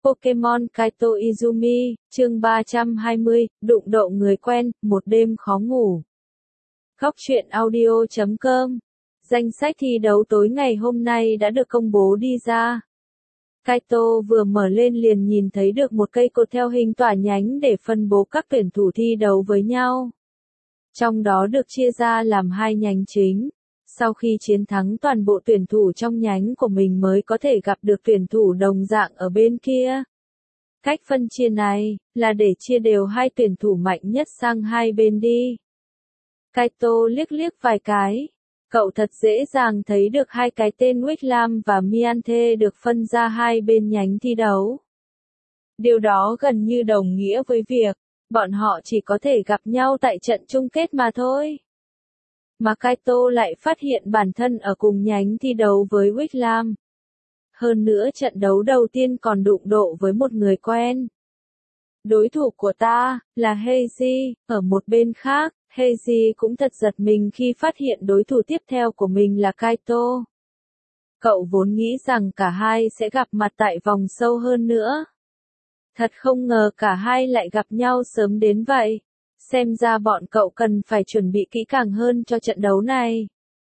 Pokemon Kaito Izumi, chương 320, đụng độ người quen, một đêm khó ngủ. Góc truyện audio.com. Danh sách thi đấu tối ngày hôm nay đã được công bố đi ra. Kaito vừa mở lên liền nhìn thấy được một cây cột theo hình tỏa nhánh để phân bố các tuyển thủ thi đấu với nhau. Trong đó được chia ra làm hai nhánh chính. Sau khi chiến thắng toàn bộ tuyển thủ trong nhánh của mình mới có thể gặp được tuyển thủ đồng dạng ở bên kia. Cách phân chia này là để chia đều hai tuyển thủ mạnh nhất sang hai bên đi. Kaito liếc liếc vài cái. Cậu thật dễ dàng thấy được hai cái tên Wickham và Mianthe được phân ra hai bên nhánh thi đấu. Điều đó gần như đồng nghĩa với việc bọn họ chỉ có thể gặp nhau tại trận chung kết mà thôi. Mà Kaito lại phát hiện bản thân ở cùng nhánh thi đấu với Wickham. Hơn nữa trận đấu đầu tiên còn đụng độ với một người quen. Đối thủ của ta là Heiji. Ở một bên khác, Heiji cũng thật giật mình khi phát hiện đối thủ tiếp theo của mình là Kaito. Cậu vốn nghĩ rằng cả hai sẽ gặp mặt tại vòng sâu hơn nữa. Thật không ngờ cả hai lại gặp nhau sớm đến vậy. Xem ra bọn cậu cần phải chuẩn bị kỹ càng hơn cho trận đấu này.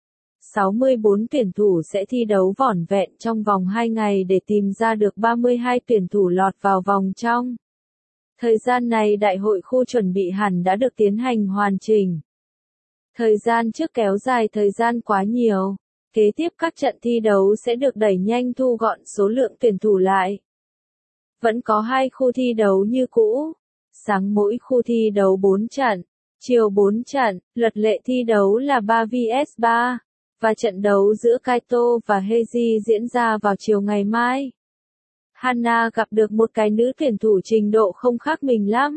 64 tuyển thủ sẽ thi đấu vỏn vẹn trong vòng 2 ngày để tìm ra được 32 tuyển thủ lọt vào vòng trong. Thời gian này đại hội khu chuẩn bị hẳn đã được tiến hành hoàn chỉnh. Thời gian trước kéo dài thời gian quá nhiều. Kế tiếp các trận thi đấu sẽ được đẩy nhanh thu gọn số lượng tuyển thủ lại. Vẫn có 2 khu thi đấu như cũ. Sáng mỗi khu thi đấu 4 trận, chiều 4 trận, luật lệ thi đấu là 3 vs 3, và trận đấu giữa Kaito và Heiji diễn ra vào chiều ngày mai. Hana gặp được một cái nữ tuyển thủ trình độ không khác mình lắm.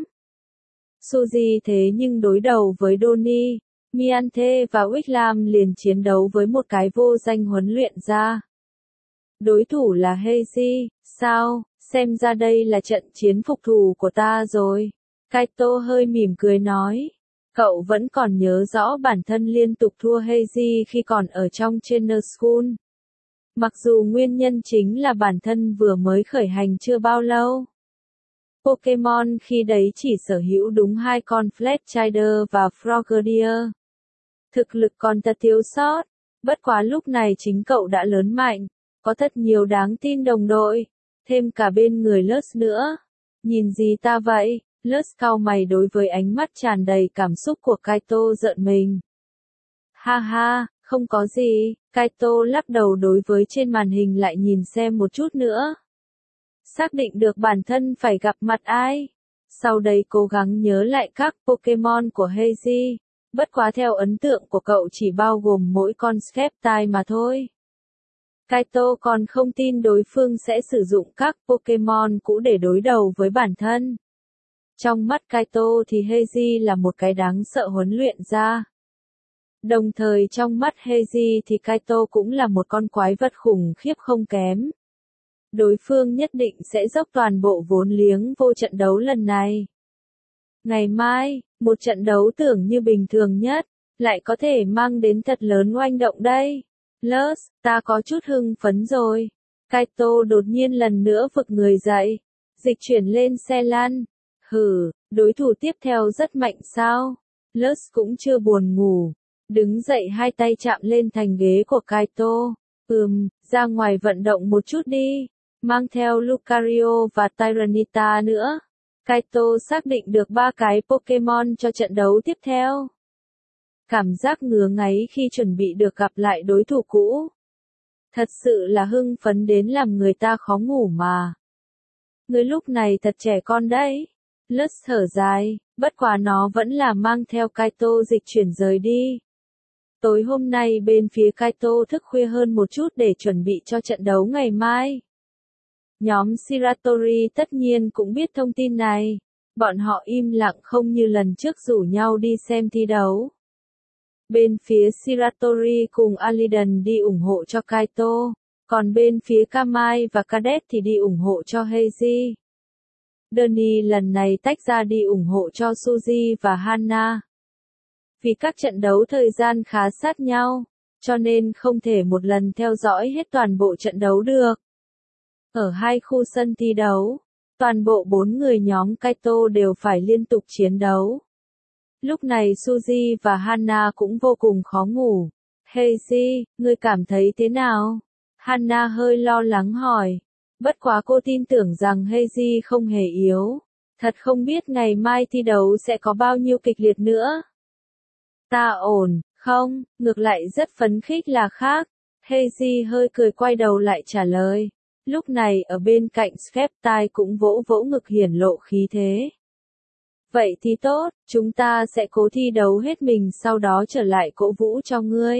Suzy thế nhưng đối đầu với Donnie, Mianthe và Wickham liền chiến đấu với một cái vô danh huấn luyện ra. Đối thủ là Heiji, sao? Xem ra đây là trận chiến phục thù của ta rồi. Kaito hơi mỉm cười nói. Cậu vẫn còn nhớ rõ bản thân liên tục thua Heiji khi còn ở trong Trainer School. Mặc dù nguyên nhân chính là bản thân vừa mới khởi hành chưa bao lâu. Pokemon khi đấy chỉ sở hữu đúng 2 con Fletchinder và Frogadier. Thực lực còn thật thiếu sót. Bất quá lúc này chính cậu đã lớn mạnh. Có thật nhiều đáng tin đồng đội. Thêm cả bên người Lus nữa. Nhìn gì ta vậy? Lus cau mày đối với ánh mắt tràn đầy cảm xúc của Kaito giận mình. Ha ha, không có gì. Kaito lắc đầu đối với trên màn hình lại nhìn xem một chút nữa. Xác định được bản thân phải gặp mặt ai. Sau đây cố gắng nhớ lại các Pokemon của Heiji. Bất quá theo ấn tượng của cậu chỉ bao gồm mỗi con Sceptile mà thôi. Kaito còn không tin đối phương sẽ sử dụng các Pokemon cũ để đối đầu với bản thân. Trong mắt Kaito thì Heiji là một cái đáng sợ huấn luyện ra. Đồng thời trong mắt Heiji thì Kaito cũng là một con quái vật khủng khiếp không kém. Đối phương nhất định sẽ dốc toàn bộ vốn liếng vô trận đấu lần này. Ngày mai, một trận đấu tưởng như bình thường nhất, lại có thể mang đến thật lớn oanh động đây. Lus, ta có chút hưng phấn rồi. Kaito đột nhiên lần nữa vực người dậy. Dịch chuyển lên xe lăn. Hừ, đối thủ tiếp theo rất mạnh sao? Lus cũng chưa buồn ngủ. Đứng dậy hai tay chạm lên thành ghế của Kaito. Ra ngoài vận động một chút đi. Mang theo Lucario và Tyranitar nữa. Kaito xác định được 3 cái Pokemon cho trận đấu tiếp theo. Cảm giác ngứa ngáy khi chuẩn bị được gặp lại đối thủ cũ. Thật sự là hưng phấn đến làm người ta khó ngủ mà. Người lúc này thật trẻ con đấy. Lus thở dài, bất quá nó vẫn là mang theo Kaito dịch chuyển rời đi. Tối hôm nay bên phía Kaito thức khuya hơn một chút để chuẩn bị cho trận đấu ngày mai. Nhóm Shiratori tất nhiên cũng biết thông tin này. Bọn họ im lặng không như lần trước rủ nhau đi xem thi đấu. Bên phía Shiratori cùng Aliden đi ủng hộ cho Kaito, còn bên phía Kamai và Cadet thì đi ủng hộ cho Heiji. Donnie lần này tách ra đi ủng hộ cho Suzy và Hana. Vì các trận đấu thời gian khá sát nhau, cho nên không thể một lần theo dõi hết toàn bộ trận đấu được. Ở 2 khu sân thi đấu, Toàn bộ 4 người nhóm Kaito đều phải liên tục chiến đấu. Lúc này Suzy và Hana cũng vô cùng khó ngủ. Heiji, ngươi cảm thấy thế nào? Hana hơi lo lắng hỏi. Bất quá cô tin tưởng rằng Heiji không hề yếu. Thật không biết ngày mai thi đấu sẽ có bao nhiêu kịch liệt nữa. Ta ổn, không, ngược lại rất phấn khích là khác. Heiji hơi cười quay đầu lại trả lời. Lúc này ở bên cạnh Skeptai cũng vỗ vỗ ngực hiển lộ khí thế. Vậy thì tốt, chúng ta sẽ cố thi đấu hết mình sau đó trở lại cổ vũ cho ngươi.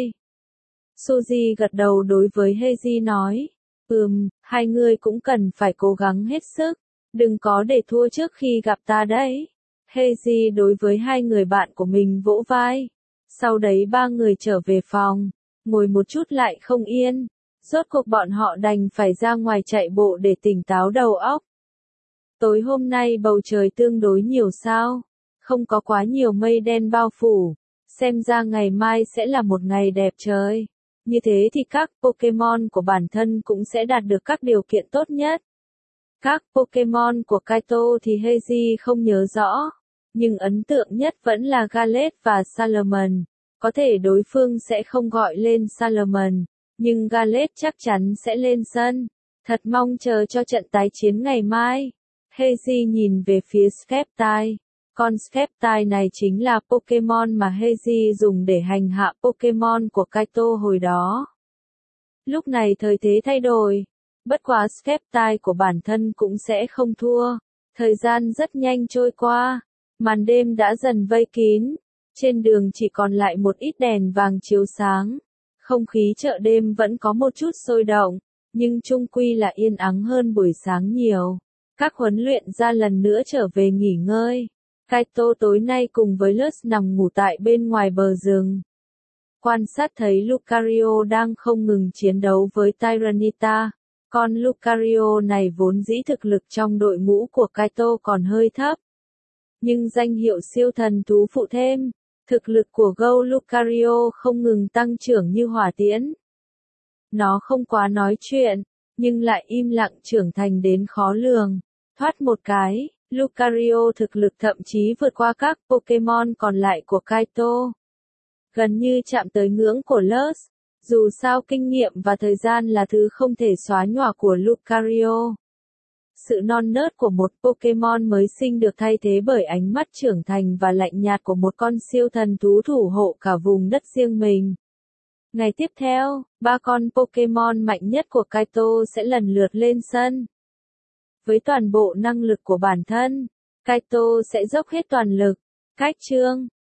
Suzy gật đầu đối với Heiji nói. Hai người cũng cần phải cố gắng hết sức. Đừng có để thua trước khi gặp ta đấy. Heiji đối với hai người bạn của mình vỗ vai. Sau đấy ba người trở về phòng. Ngồi một chút lại không yên. Rốt cuộc bọn họ đành phải ra ngoài chạy bộ để tỉnh táo đầu óc. Tối hôm nay bầu trời tương đối nhiều sao. Không có quá nhiều mây đen bao phủ. Xem ra ngày mai sẽ là một ngày đẹp trời. Như thế thì các Pokémon của bản thân cũng sẽ đạt được các điều kiện tốt nhất. Các Pokémon của Kaito thì Heiji không nhớ rõ. Nhưng ấn tượng nhất vẫn là Gallet và Salamence. Có thể đối phương sẽ không gọi lên Salamence. Nhưng Gallet chắc chắn sẽ lên sân. Thật mong chờ cho trận tái chiến ngày mai. Heiji nhìn về phía Skeptai. Con Skeptai này chính là Pokémon mà Heiji dùng để hành hạ Pokémon của Kaito hồi đó. Lúc này thời thế thay đổi. Bất quá Skeptai của bản thân cũng sẽ không thua. Thời gian rất nhanh trôi qua. Màn đêm đã dần vây kín. Trên đường chỉ còn lại một ít đèn vàng chiếu sáng. Không khí chợ đêm vẫn có một chút sôi động. Nhưng chung quy là yên ắng hơn buổi sáng nhiều. Các huấn luyện ra lần nữa trở về nghỉ ngơi. Kaito tối nay cùng với Lutz nằm ngủ tại bên ngoài bờ rừng. Quan sát thấy Lucario đang không ngừng chiến đấu với Tyranitar. Con Lucario này vốn dĩ thực lực trong đội ngũ của Kaito còn hơi thấp. Nhưng danh hiệu siêu thần thú phụ thêm, thực lực của Go Lucario không ngừng tăng trưởng như hỏa tiễn. Nó không quá nói chuyện, nhưng lại im lặng trưởng thành đến khó lường. Thoát một cái, Lucario thực lực thậm chí vượt qua các Pokémon còn lại của Kaito. Gần như chạm tới ngưỡng của Lutz. Dù sao kinh nghiệm và thời gian là thứ không thể xóa nhòa của Lucario. Sự non nớt của một Pokémon mới sinh được thay thế bởi ánh mắt trưởng thành và lạnh nhạt của một con siêu thần thú thủ hộ cả vùng đất riêng mình. Ngày tiếp theo, 3 con Pokémon mạnh nhất của Kaito sẽ lần lượt lên sân. Với toàn bộ năng lực của bản thân, Kaito sẽ dốc hết toàn lực. Cách chương